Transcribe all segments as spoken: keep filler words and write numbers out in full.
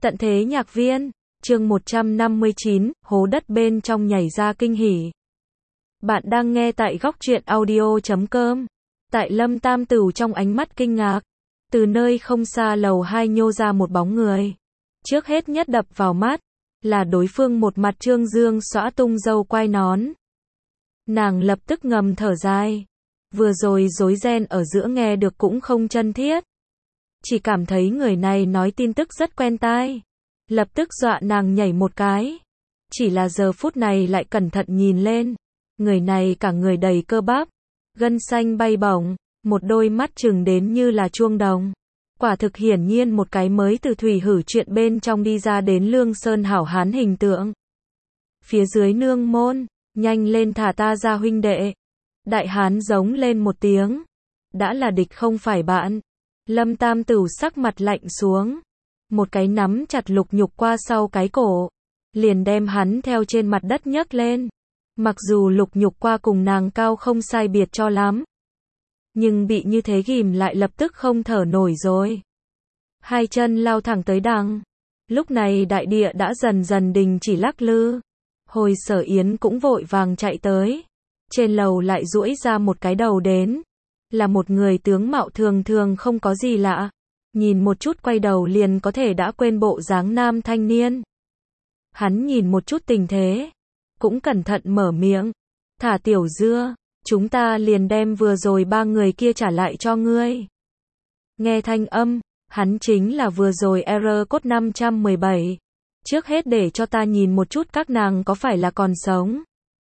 Tận thế nhạc viên, chương một trăm năm mươi chín, hố đất bên trong nhảy ra kinh hỉ. Bạn đang nghe tại góc truyện audio chấm com. Tại Lâm Tam Tửu trong ánh mắt kinh ngạc, từ nơi không xa lầu hai nhô ra một bóng người. Trước hết nhất đập vào mắt, là đối phương một mặt trương dương xõa tung râu quai nón. Nàng lập tức ngầm thở dài. Vừa rồi rối ren ở giữa nghe được cũng không chân thiết. Chỉ cảm thấy người này nói tin tức rất quen tai. Lập tức dọa nàng nhảy một cái. Chỉ là giờ phút này lại cẩn thận nhìn lên. Người này cả người đầy cơ bắp, gân xanh bay bổng, một đôi mắt trừng đến như là chuông đồng. Quả thực hiển nhiên một cái mới từ thủy hử chuyện bên trong đi ra đến Lương Sơn hảo hán hình tượng. Phía dưới nương môn, nhanh lên thả ta ra huynh đệ. Đại hán giống lên một tiếng. Đã là địch không phải bạn. Lâm Tam Tửu sắc mặt lạnh xuống. Một cái nắm chặt Lục Nhục qua sau cái cổ. Liền đem hắn theo trên mặt đất nhấc lên. Mặc dù Lục Nhục qua cùng nàng cao không sai biệt cho lắm. Nhưng bị như thế ghim lại lập tức không thở nổi rồi. Hai chân lao thẳng tới đằng. Lúc này đại địa đã dần dần đình chỉ lắc lư. Hồi Sở Yến cũng vội vàng chạy tới. Trên lầu lại duỗi ra một cái đầu đến. Là một người tướng mạo thường thường không có gì lạ. Nhìn một chút quay đầu liền có thể đã quên bộ dáng nam thanh niên. Hắn nhìn một chút tình thế. Cũng cẩn thận mở miệng. Thả tiểu dưa, chúng ta liền đem vừa rồi ba người kia trả lại cho ngươi. Nghe thanh âm, hắn chính là vừa rồi Error code năm trăm mười bảy. Trước hết để cho ta nhìn một chút các nàng có phải là còn sống.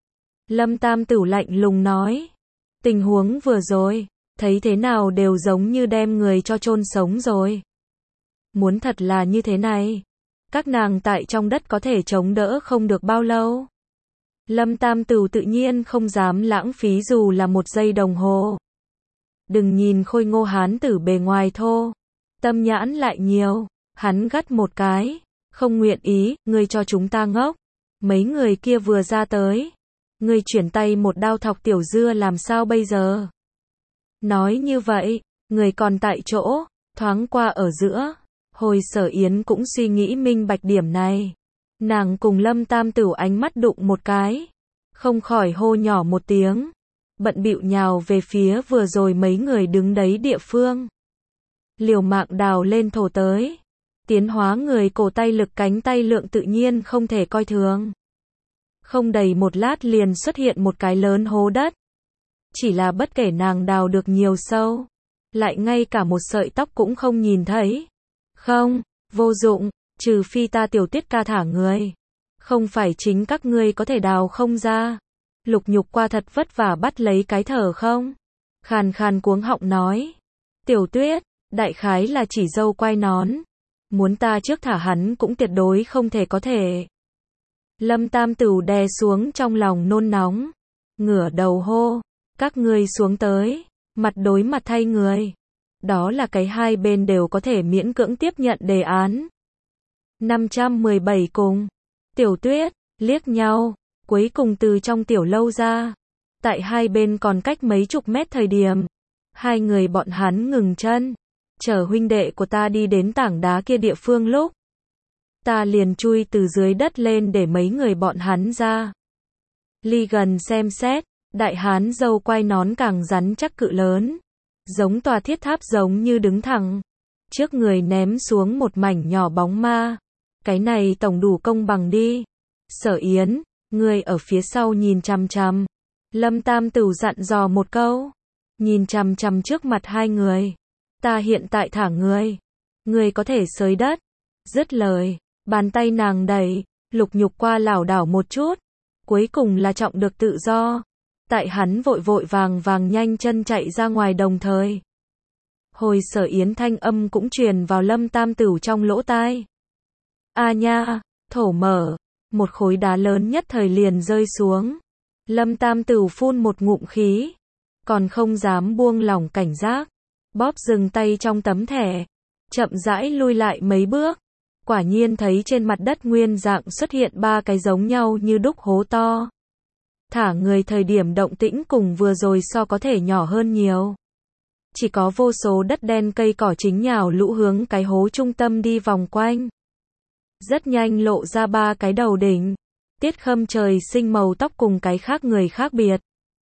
Lâm Tam Tửu lạnh lùng nói. Tình huống vừa rồi, thấy thế nào đều giống như đem người cho chôn sống rồi. Muốn thật là như thế này, các nàng tại trong đất có thể chống đỡ không được bao lâu. Lâm Tam Tửu tự nhiên không dám lãng phí dù là một giây đồng hồ. Đừng nhìn khôi ngô hán tử bề ngoài thô, tâm nhãn lại nhiều. Hắn gắt một cái, không nguyện ý, ngươi cho chúng ta ngốc. Mấy người kia vừa ra tới, ngươi chuyển tay một đao thọc tiểu dưa làm sao bây giờ? Nói như vậy, người còn tại chỗ, thoáng qua ở giữa. Hồi Sở Yến cũng suy nghĩ minh bạch điểm này. Nàng cùng Lâm Tam Tửu ánh mắt đụng một cái. Không khỏi hô nhỏ một tiếng. Bận bịu nhào về phía vừa rồi mấy người đứng đấy địa phương. Liều mạng đào lên thổ tới. Tiến hóa người cổ tay lực cánh tay lượng tự nhiên không thể coi thường. Không đầy một lát liền xuất hiện một cái lớn hố đất. Chỉ là bất kể nàng đào được nhiều sâu, lại ngay cả một sợi tóc cũng không nhìn thấy. Không, vô dụng, trừ phi ta Tiểu Tuyết ca thả người. Không phải chính các ngươi có thể đào không ra. Lục Nhục qua thật vất vả bắt lấy cái thở không. Khàn khàn cuống họng nói. Tiểu Tuyết, đại khái là chỉ râu quai nón. Muốn ta trước thả hắn cũng tuyệt đối không thể có thể. Lâm Tam Tửu đè xuống trong lòng nôn nóng. Ngửa đầu hô. Các ngươi xuống tới. Mặt đối mặt thay người. Đó là cái hai bên đều có thể miễn cưỡng tiếp nhận đề án. năm trăm mười bảy cùng. Tiểu Tuyết, liếc nhau. Cuối cùng từ trong tiểu lâu ra. Tại hai bên còn cách mấy chục mét thời điểm. Hai người bọn hắn ngừng chân. Chở huynh đệ của ta đi đến tảng đá kia địa phương lúc. Ta liền chui từ dưới đất lên để mấy người bọn hắn ra. Ly gần xem xét. Đại hán râu quai nón càng rắn chắc cự lớn. Giống tòa thiết tháp giống như đứng thẳng. Trước người ném xuống một mảnh nhỏ bóng ma. Cái này tổng đủ công bằng đi. Sở Yến, ngươi ở phía sau nhìn chằm chằm. Lâm Tam Tửu dặn dò một câu. Nhìn chằm chằm trước mặt hai người. Ta hiện tại thả ngươi. Ngươi có thể xới đất. Dứt lời, bàn tay nàng đẩy. Lục Nhục qua lảo đảo một chút. Cuối cùng là trọng được tự do. Tại hắn vội vội vàng vàng nhanh chân chạy ra ngoài đồng thời. Hồi Sở Yến thanh âm cũng truyền vào Lâm Tam Tửu trong lỗ tai. A nha, thổ mở. Một khối đá lớn nhất thời liền rơi xuống. Lâm Tam Tửu phun một ngụm khí. Còn không dám buông lỏng cảnh giác. Bóp dừng tay trong tấm thẻ. Chậm rãi lui lại mấy bước. Quả nhiên thấy trên mặt đất nguyên dạng xuất hiện ba cái giống nhau như đúc hố to. Thả người thời điểm động tĩnh cùng vừa rồi so có thể nhỏ hơn nhiều. Chỉ có vô số đất đen cây cỏ chính nhào lũ hướng cái hố trung tâm đi vòng quanh. rất nhanh lộ ra ba cái đầu đỉnh. Tiết Khâm trời sinh màu tóc cùng cái khác người khác biệt.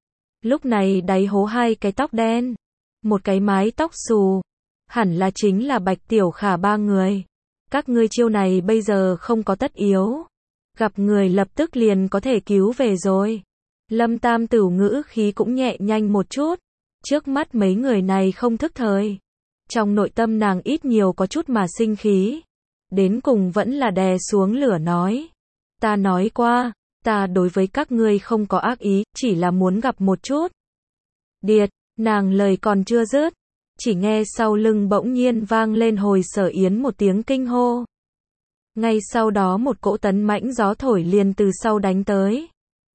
Lúc này đáy hố hai cái tóc đen, một cái mái tóc xù, hẳn là chính là Bạch Tiểu Khả ba người. Các ngươi chiêu này bây giờ không có tất yếu, gặp người lập tức liền có thể cứu về rồi. Lâm Tam Tửu ngữ khí cũng nhẹ nhanh một chút, trước mắt mấy người này không thức thời. Trong nội tâm nàng ít nhiều có chút mà sinh khí, đến cùng vẫn là đè xuống lửa nói. Ta nói qua, ta đối với các ngươi không có ác ý, chỉ là muốn gặp một chút. Điệt, nàng lời còn chưa dứt, chỉ nghe sau lưng bỗng nhiên vang lên Hồi Sở Yến một tiếng kinh hô. Ngay sau đó một cỗ tấn mãnh gió thổi liền từ sau đánh tới.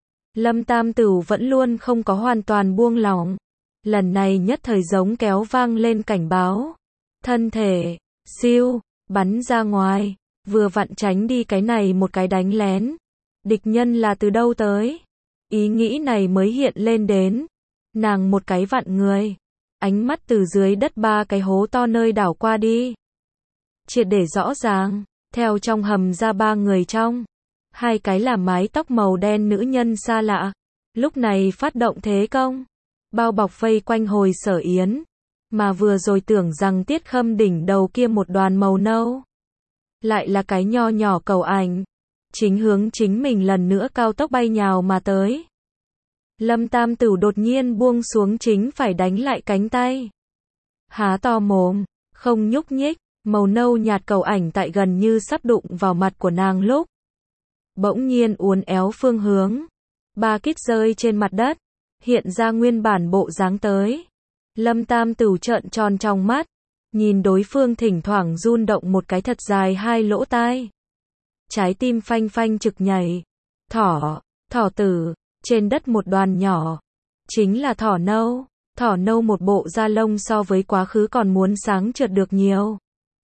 Lâm Tam Tửu vẫn luôn không có hoàn toàn buông lỏng. Lần này nhất thời giống kéo vang lên cảnh báo. Thân thể, siêu, bắn ra ngoài, vừa vặn tránh đi cái này một cái đánh lén. Địch nhân là từ đâu tới? Ý nghĩ này mới hiện lên đến. Nàng một cái vặn người, ánh mắt từ dưới đất ba cái hố to nơi đảo qua đi. Triệt để rõ ràng, theo trong hầm ra ba người trong. Hai cái là mái tóc màu đen nữ nhân xa lạ. Lúc này phát động thế công, bao bọc vây quanh Hồi Sở Yến. Mà vừa rồi tưởng rằng Tiết Khâm đỉnh đầu kia một đoàn màu nâu, lại là cái nho nhỏ cầu ảnh, chính hướng chính mình lần nữa cao tốc bay nhào mà tới. Lâm Tam Tửu đột nhiên buông xuống chính phải đánh lại cánh tay. Há to mồm, không nhúc nhích, màu nâu nhạt cầu ảnh tại gần như sắp đụng vào mặt của nàng lúc. Bỗng nhiên uốn éo phương hướng. Ba kít rơi trên mặt đất, hiện ra nguyên bản bộ dáng tới. Lâm Tam Tửu trợn tròn trong mắt, nhìn đối phương thỉnh thoảng run động một cái thật dài hai lỗ tai. Trái tim phanh phanh trực nhảy. Thỏ, thỏ tử, trên đất một đoàn nhỏ. Chính là thỏ nâu. Thỏ nâu một bộ da lông so với quá khứ còn muốn sáng trượt được nhiều.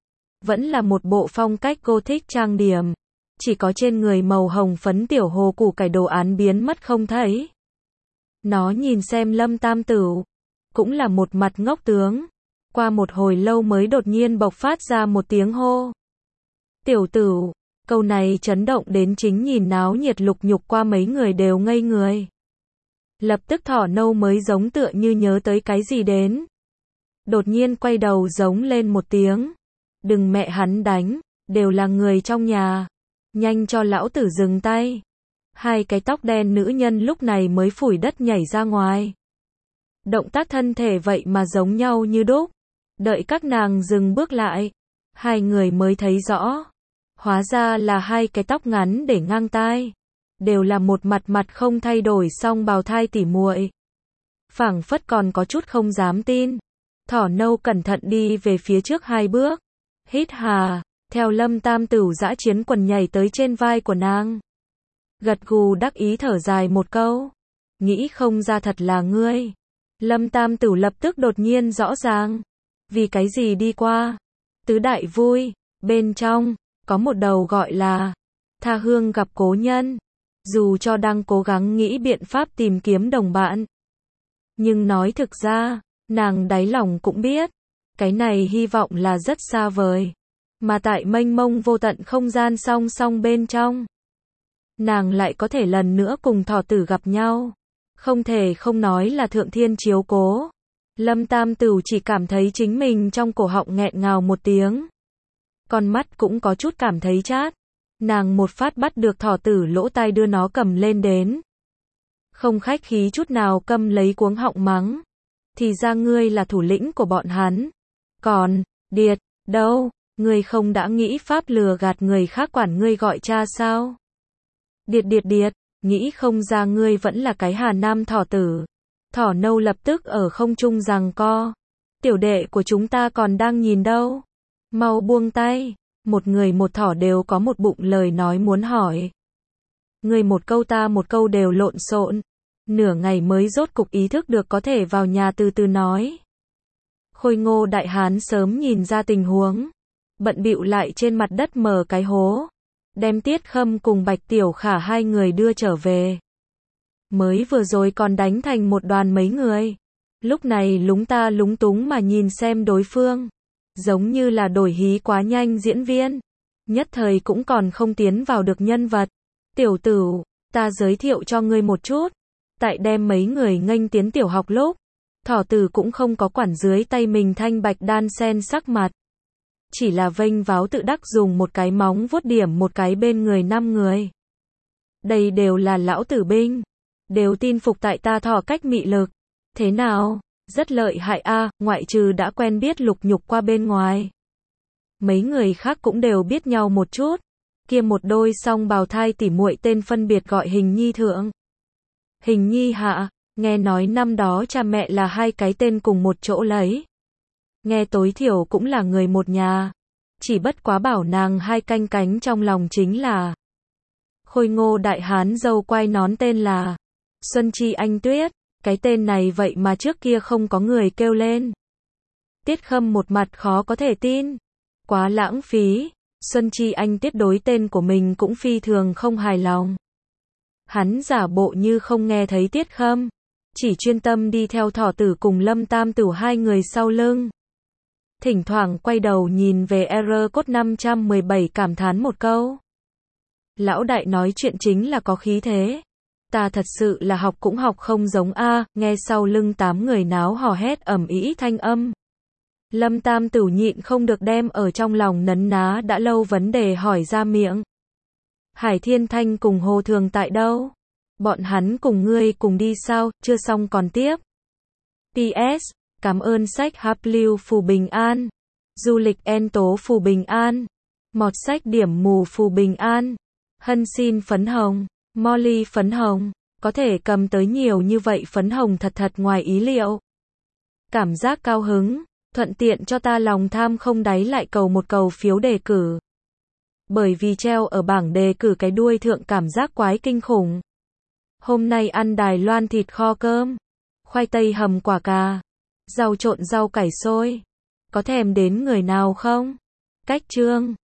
Vẫn là một bộ phong cách Gothic trang điểm. Chỉ có trên người màu hồng phấn tiểu hồ củ cải đồ án biến mất không thấy. Nó nhìn xem Lâm Tam Tửu, cũng là một mặt ngốc tướng. Qua một hồi lâu mới đột nhiên bộc phát ra một tiếng hô. Tiểu Tửu, câu này chấn động đến chính nhìn náo nhiệt Lục Nhục qua mấy người đều ngây người. Lập tức thỏ nâu mới giống tựa như nhớ tới cái gì đến. Đột nhiên quay đầu giống lên một tiếng. Đừng mẹ hắn đánh, đều là người trong nhà. Nhanh cho lão tử dừng tay. Hai cái tóc đen nữ nhân lúc này mới phủi đất nhảy ra ngoài. Động tác thân thể vậy mà giống nhau như đúc. Đợi các nàng dừng bước lại, hai người mới thấy rõ. Hóa ra là hai cái tóc ngắn để ngang tai. Đều là một mặt mặt không thay đổi song bào thai tỉ muội. Phảng phất còn có chút không dám tin. Thỏ nâu cẩn thận đi về phía trước hai bước. Hít hà, theo Lâm Tam Tửu dã chiến quần nhảy tới trên vai của nàng. Gật gù đắc ý thở dài một câu. Nghĩ không ra thật là ngươi. Lâm Tam Tửu lập tức đột nhiên rõ ràng. Vì cái gì đi qua? Tứ đại vui, bên trong, có một đầu gọi là tha hương gặp cố nhân. Dù cho đang cố gắng nghĩ biện pháp tìm kiếm đồng bạn. Nhưng nói thực ra, nàng đáy lòng cũng biết. Cái này hy vọng là rất xa vời. Mà tại mênh mông vô tận không gian song song bên trong. Nàng lại có thể lần nữa cùng thỏ tử gặp nhau. Không thể không nói là thượng thiên chiếu cố. Lâm Tam Tửu chỉ cảm thấy chính mình trong cổ họng nghẹn ngào một tiếng. Con mắt cũng có chút cảm thấy chát. Nàng một phát bắt được thỏ tử lỗ tai đưa nó cầm lên đến. Không khách khí chút nào câm lấy cuống họng mắng. Thì ra ngươi là thủ lĩnh của bọn hắn. Còn, Điệt, đâu, ngươi không đã nghĩ pháp lừa gạt người khác quản ngươi gọi cha sao? Điệt điệt điệt, nghĩ không ra ngươi vẫn là cái Hà Nam thỏ tử. Thỏ nâu lập tức ở không trung giằng co. Tiểu đệ của chúng ta còn đang nhìn đâu. Mau buông tay. Một người một thỏ đều có một bụng lời nói muốn hỏi. Người một câu ta một câu đều lộn xộn. Nửa ngày mới rốt cục ý thức được có thể vào nhà từ từ nói. Khôi ngô đại hán sớm nhìn ra tình huống. Bận bịu lại trên mặt đất mở cái hố. Đem Tiết Khâm cùng Bạch Tiểu Khả hai người đưa trở về. Mới vừa rồi còn đánh thành một đoàn mấy người. Lúc này lúng ta lúng túng mà nhìn xem đối phương. Giống như là đổi hí quá nhanh diễn viên. Nhất thời cũng còn không tiến vào được nhân vật. Tiểu tử, ta giới thiệu cho ngươi một chút. Tại đem mấy người nghênh tiến tiểu học lúc, Thỏ Tử cũng không có quản dưới tay mình thanh bạch đan sen sắc mặt. Chỉ là vênh váo tự đắc dùng một cái móng vuốt điểm một cái bên người năm người. Đây đều là lão tử binh. Đều tin phục tại ta Thỏ cách mị lực. Thế nào? Rất lợi hại a, ngoại trừ đã quen biết lục nhục qua bên ngoài. Mấy người khác cũng đều biết nhau một chút. Kia một đôi song bào thai tỉ muội tên phân biệt gọi Hình Nhi thượng. Hình Nhi hạ, nghe nói năm đó cha mẹ là hai cái tên cùng một chỗ lấy. Nghe tối thiểu cũng là người một nhà. Chỉ bất quá bảo nàng hai canh cánh trong lòng chính là khôi ngô đại hán dâu quai nón tên là Xuân Chi Anh Tuyết. Cái tên này vậy mà trước kia không có người kêu lên. Tiết Khâm một mặt khó có thể tin. Quá lãng phí. Xuân Chi Anh Tuyết đối tên của mình cũng phi thường không hài lòng. Hắn giả bộ như không nghe thấy Tiết Khâm. Chỉ chuyên tâm đi theo Thỏ Tử cùng Lâm Tam Tử hai người sau lưng. Thỉnh thoảng quay đầu nhìn về R code năm trăm mười bảy cảm thán một câu. Lão đại nói chuyện chính là có khí thế. Ta thật sự là học cũng học không giống a, nghe sau lưng tám người náo hò hét ầm ĩ thanh âm. Lâm Tam Tử nhịn không được đem ở trong lòng nấn ná đã lâu vấn đề hỏi ra miệng. Hải Thiên Thanh cùng Hồ Thường tại đâu? Bọn hắn cùng ngươi cùng đi sao, chưa xong còn tiếp. pê ét. Cảm ơn sách Hạp Lưu Phù Bình An. Du lịch En Tố Phù Bình An. Mọt sách điểm mù Phù Bình An. Hân xin phấn hồng. Molly phấn hồng. Có thể cầm tới nhiều như vậy phấn hồng thật thật ngoài ý liệu. Cảm giác cao hứng. Thuận tiện cho ta lòng tham không đáy lại cầu một cầu phiếu đề cử. Bởi vì treo ở bảng đề cử cái đuôi thượng cảm giác quái kinh khủng. Hôm nay ăn Đài Loan thịt kho cơm. Khoai tây hầm quả cà. Rau trộn rau cải xôi. Có thèm đến người nào không? Cách chương.